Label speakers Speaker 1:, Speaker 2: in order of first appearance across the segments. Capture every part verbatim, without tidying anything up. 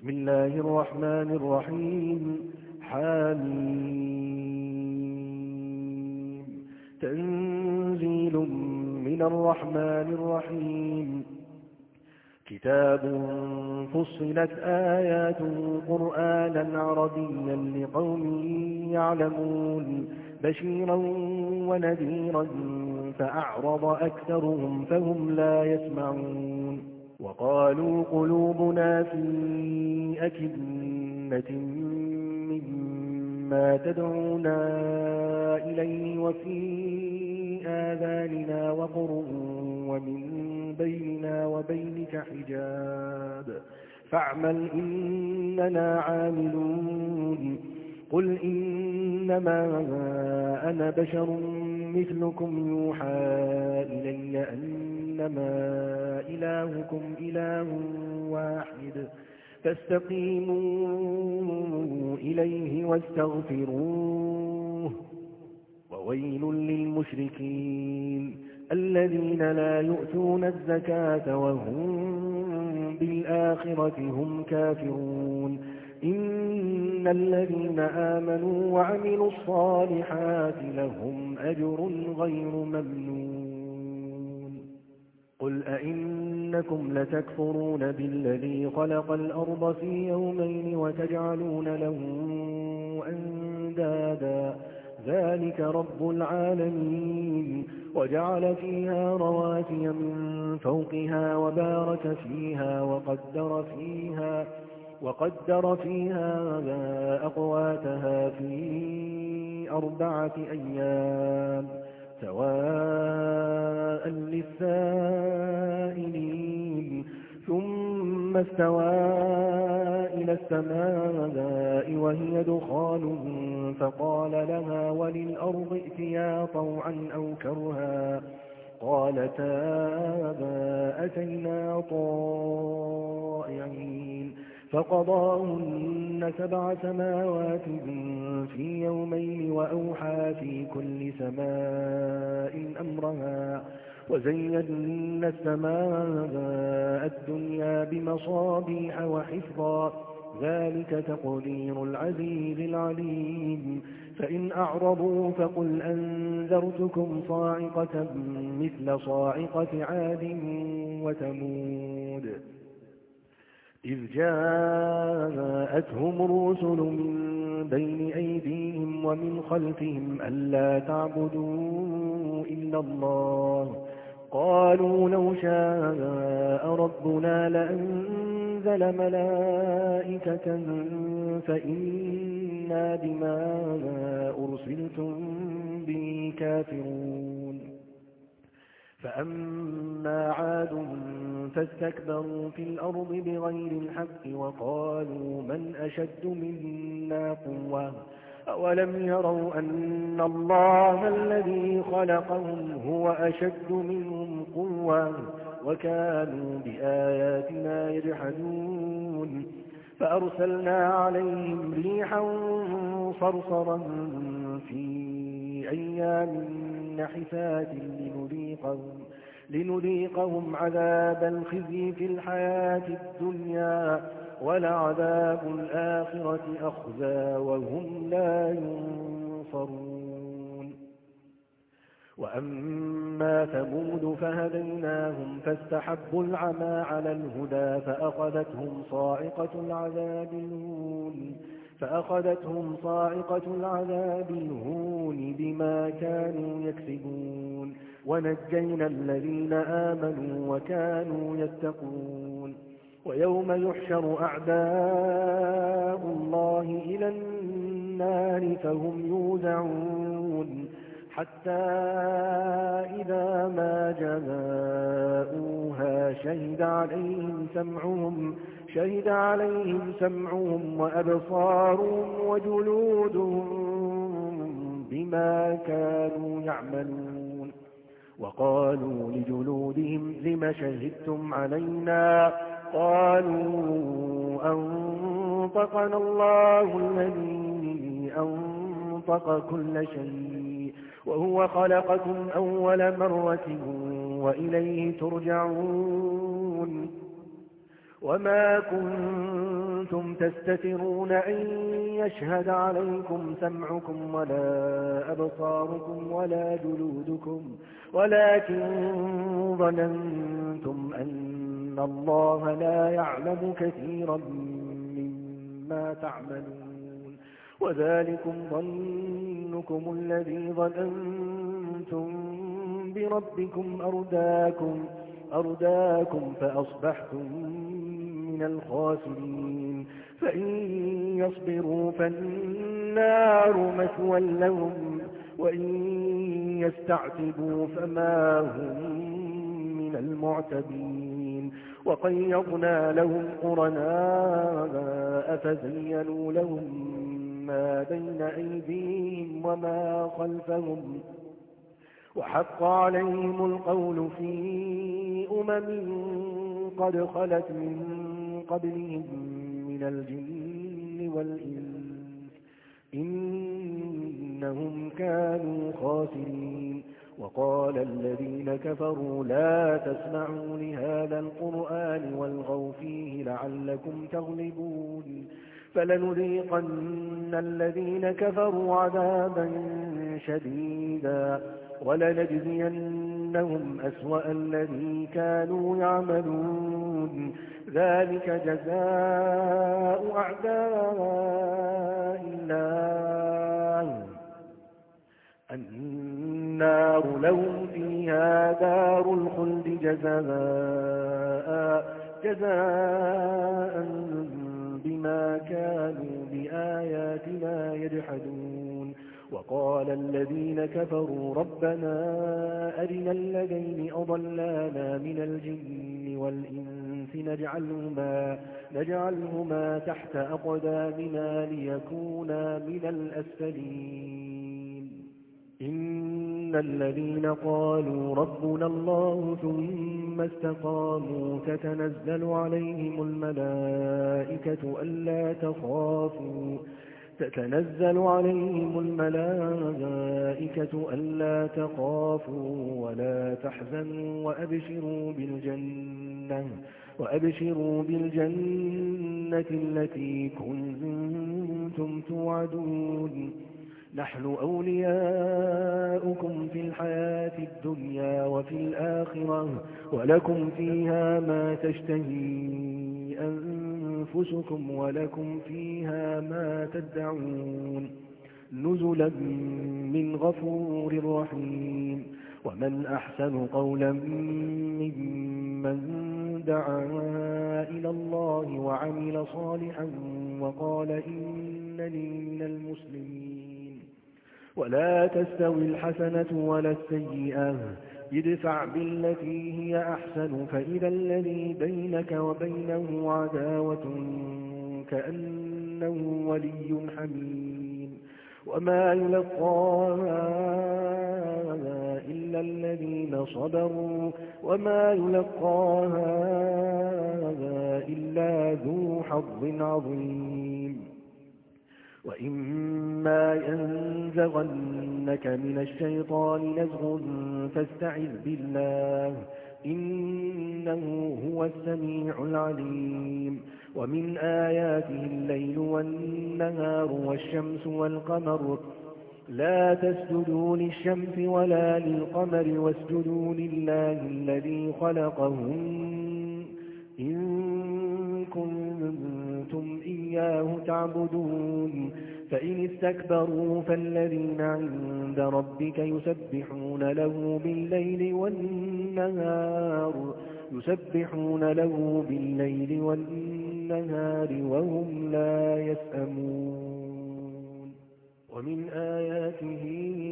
Speaker 1: بسم الله الرحمن الرحيم. حميم. تنزيل من الرحمن الرحيم. كتاب فصلت آيات قرآنا عربيا لقوم يعلمون بشيرا ونذيرا فأعرض أكثرهم فهم لا يسمعون. وقالوا قلوبنا في أكنة مما تدعونا إليه وفي آذاننا وقر ومن بيننا وبينك حجاب فاعمل إننا عاملون. قل إنما أنا بشر مثلكم يوحى إلي أنما إلهكم إله واحد فاستقيموا إليه واستغفروه. وويل للمشركين الذين لا يؤتون الزكاة وهم بالآخرة هم كافرون. إن الذين آمنوا وعملوا الصالحات لهم أجر غير ممنون. قل أئنكم لتكفرون بالذي خلق الأرض في يومين وتجعلون له أندادا ذلك رب العالمين. وجعل فيها رواسي من فوقها وبارك فيها وقدر فيها وقدر فيها أقواتها في أربعة أيام سواء للسائلين. ثم استوى إلى السماء وهي دخان فقال لها وللأرض ائتيا طوعا أو كرها قالتا أتينا طائعين. فقضاهن سبع سماوات في يومين وأوحى في كل سماء أمرها وزينا السماء الدنيا بمصابيح وحفظا ذلك تقدير العزيز العليم. فإن أعرضوا فقل أنذرتكم صاعقة مثل صاعقة عاد وثمود إذ جاءتهم الرسل من بين أيديهم ومن خلفهم ألا تعبدوا إلا الله قالوا لو شاء ربنا لأنزل ملائكة فإنا بما أرسلتم به كافرون. فأما عاد فاستكبروا في الأرض بغير الحق وقالوا من أشد منا قوة أولم يروا أن الله الذي خلقهم هو أشد منهم قوة وكانوا بآياتنا يجحدون. فأرسلنا عليهم ريحا صرصرا في أيام نحسات لنذيقهم, لنذيقهم عذاب الخزي في الحياة الدنيا ولعذاب الآخرة أخزى وهم لا ينصرون. وأما ثمود فهديناهم فاستحبوا العمى على الهدى فأخذتهم صاعقة العذاب الهون فأخذتهم صاعقة العذاب الهون بما كانوا يكسبون. ونجينا الذين آمنوا وكانوا يتقون. ويوم يحشر أعداء الله إلى النار فهم يوزعون حتى إذا ما جاءوها شهد عليهم سمعهم شهد عليهم سمعهم وأبصارهم وجلودهم بما كانوا يعملون. وقالوا لجلودهم لم شهدتم علينا قالوا أنطقنا الله الذي أنطق كل شيء وهو خلقكم أول مرة وإليه ترجعون. وما كنتم تستترون أن يشهد عليكم سمعكم ولا أبصاركم ولا جلودكم ولكن ظننتم أن الله لا يعلم كثيرا مما تعملون وذلكم ظنكم الذي ظننتم بربكم أرداكم, أرداكم فأصبحتم من الخاسرين فإن يصبروا فالنار مثوى لهم وإن يستعتبوا فما هم من المعتبين وقيضنا لهم قرناء فزينوا لهم ما بين أيديهم وما خلفهم وحق عليهم القول في أمم قد خلت من قبلهم من الجن والإنس إنهم كانوا خاسرين وقال الذين كفروا لا تسمعوا لهذا القرآن والغوا فيه لعلكم تغلبون فلنذيقن الذين كفروا عذابا شديدا ولنجزينهم أسوأ الذي كانوا يعملون ذلك جزاء أعداء الله النار لهم فيها دار الخلد جزاء جزاء بما كانوا بآياتنا يجحدون وقال الذين كفروا ربنا أرنا الذين أضلانا من الجن والإنس نجعلهما, نجعلهما تحت أقدامنا ليكونا من الأسفلين إن الذين قالوا ربنا الله ثم استقاموا تتنزل عليهم الملائكة ألا تخافوا تتنزل عليهم الملائكة ألا تخافوا ولا تحزنوا وأبشروا بالجنة وأبشروا بالجنة التي كنتم توعدون نحن أولياؤكم في الحياة الدنيا وفي الآخرة ولكم فيها ما تشتهي أنفسكم ولكم فيها ما تدعون نزلا من غفور رحيم ومن أحسن قولا ممن دعا إلى الله وعمل صالحا وقال إنني من المسلمين ولا تستوي الحسنة ولا السيئة ادفع بالتي هي أحسن فإذا الذي بينك وبينه عداوة كأنه ولي حميم وما يلقاها إلا الذين صبروا وما يلقاها إلا ذو حظ عظيم وإما ينزغنك من الشيطان نزغ فاستعذ بالله إنه هو السميع العليم ومن آياته الليل والنهار والشمس والقمر لا تسجدوا للشمس ولا للقمر واسجدوا لله الذي خلقهن إن كنتم إياه تعبدون فإن استكبروا فالذين عند ربك يسبحون له بالليل والنهار يسبحون له بالليل والنهار وهم لا يسأمون ومن آياته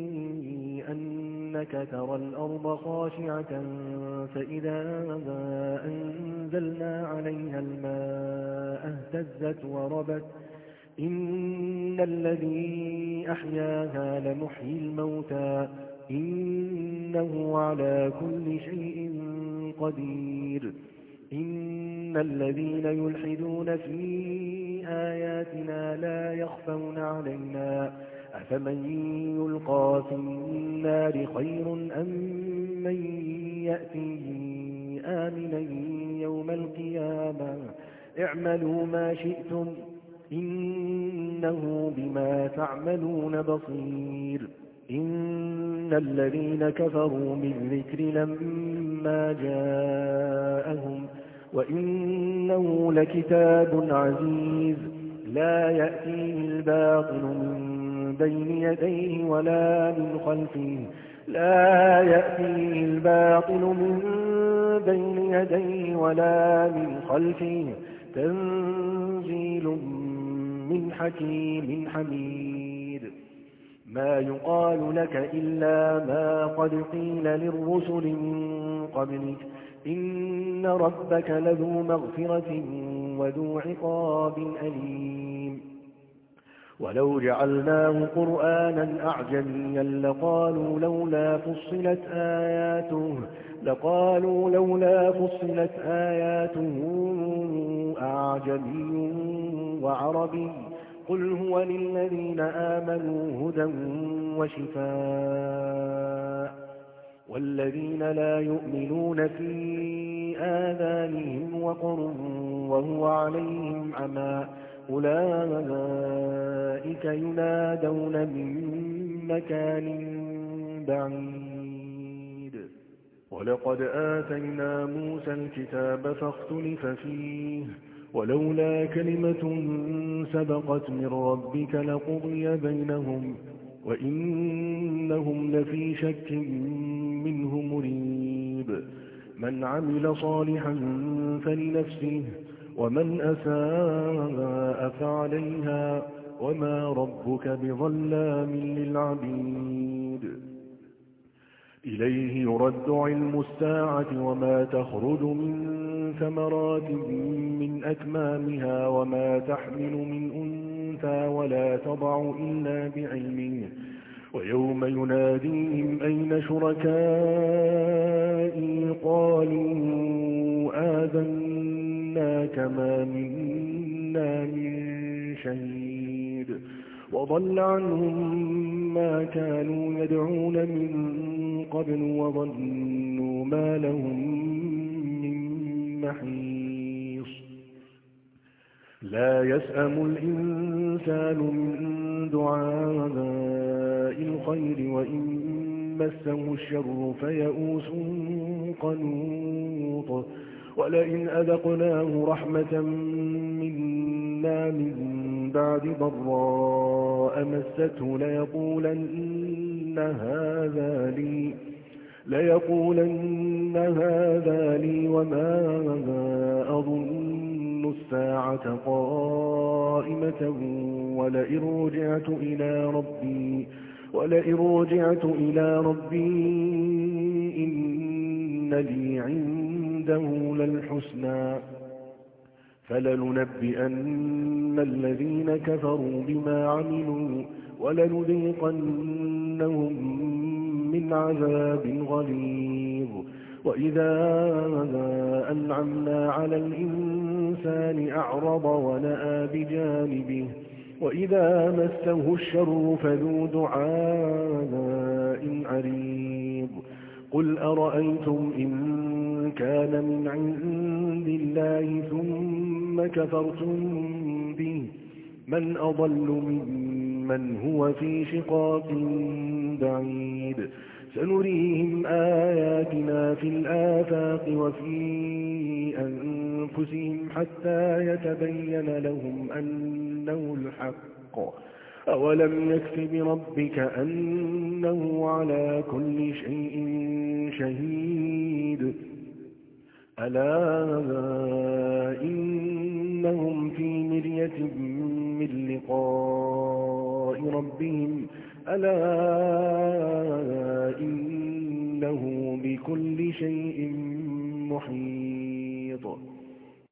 Speaker 1: أنك ترى الأرض خاشعة فإذا أنزلنا عليها الماء اهتزت وربت إن الذي أحياها لمحيي الموتى إنه على كل شيء قدير إن الذين يلحدون في آياتنا لا يخفون علينا أفمن يلقى في النار خير أم من يأتي آمنا يوم القيامة اعملوا ما شئتم إنه بما تعملون بصير إن الذين كفروا بالذكر لما جاءهم وإنه لكتاب عزيز لا يأتيه الباطل من بين يديه ولا من خلفه لا يأتيه الباطل من بين يديه ولا من خلفه تنزيل من حكيم حميد ما يقال لك إلا ما قد قيل للرسل من قبلك إن ربك لذو مغفرة وذو عقاب أليم ولو جعلناه قرآنا أعجميا لقالوا لولا فصلت آياته لقالوا لولا فصلت آياته أعجمي وعربي قل هو للذين آمنوا هدى وشفاء والذين لا يؤمنون في آذانهم وقر وهو عليهم عمى أولئك ينادون من مكان بعيد ولقد آتينا موسى الكتاب فاختلف فيه ولولا كلمة سبقت من ربك لقضي بينهم وإنهم لفي شك منه مريب من عمل صالحا فلنفسه ومن أساء فعليها وما ربك بظلام للعبيد إليه يرد علم الساعة وما تخرج من ثمرات من أكمامها وما تحمل من أنثى ولا تضع إلا بعلمه ويوم يناديهم أين شركائي قالوا آذنا كما منا من شهيد وضل عنهم ما كانوا يدعون من قبل وظنوا ما لهم من محيص لا يسأم الإنسان من دعاء الخير وإن مسه الشر فيئوس قنوط ولئن أذقناه رحمة منا من بعد ضراء مسته ليقولن هذا لي ليقولن هذا لي وما أظن الساعة قائمة ولئن رجعت إلى ربي ولئن رجعت إلى ربي إن لي عنده للحسنى فلننبئن الذين كفروا بما عملوا ولنذيقنهم من عذاب غليظ وإذا أنعمنا على الإنسان أعرض ونأى بجانبه وإذا مسه الشر فذو دعاء عريض قل أرأيتم إن كان من عند الله ثم كفرتم به من أضل ممن هو في شقاق بعيد سنريهم آياتنا في الآفاق وفي أنفسهم حتى يتبين لهم أنه الحق أولم يكف بربك أنه على كل شيء شهيد ألا إنهم في مرية من لقاء ربهم ألا إنه بكل شيء محيط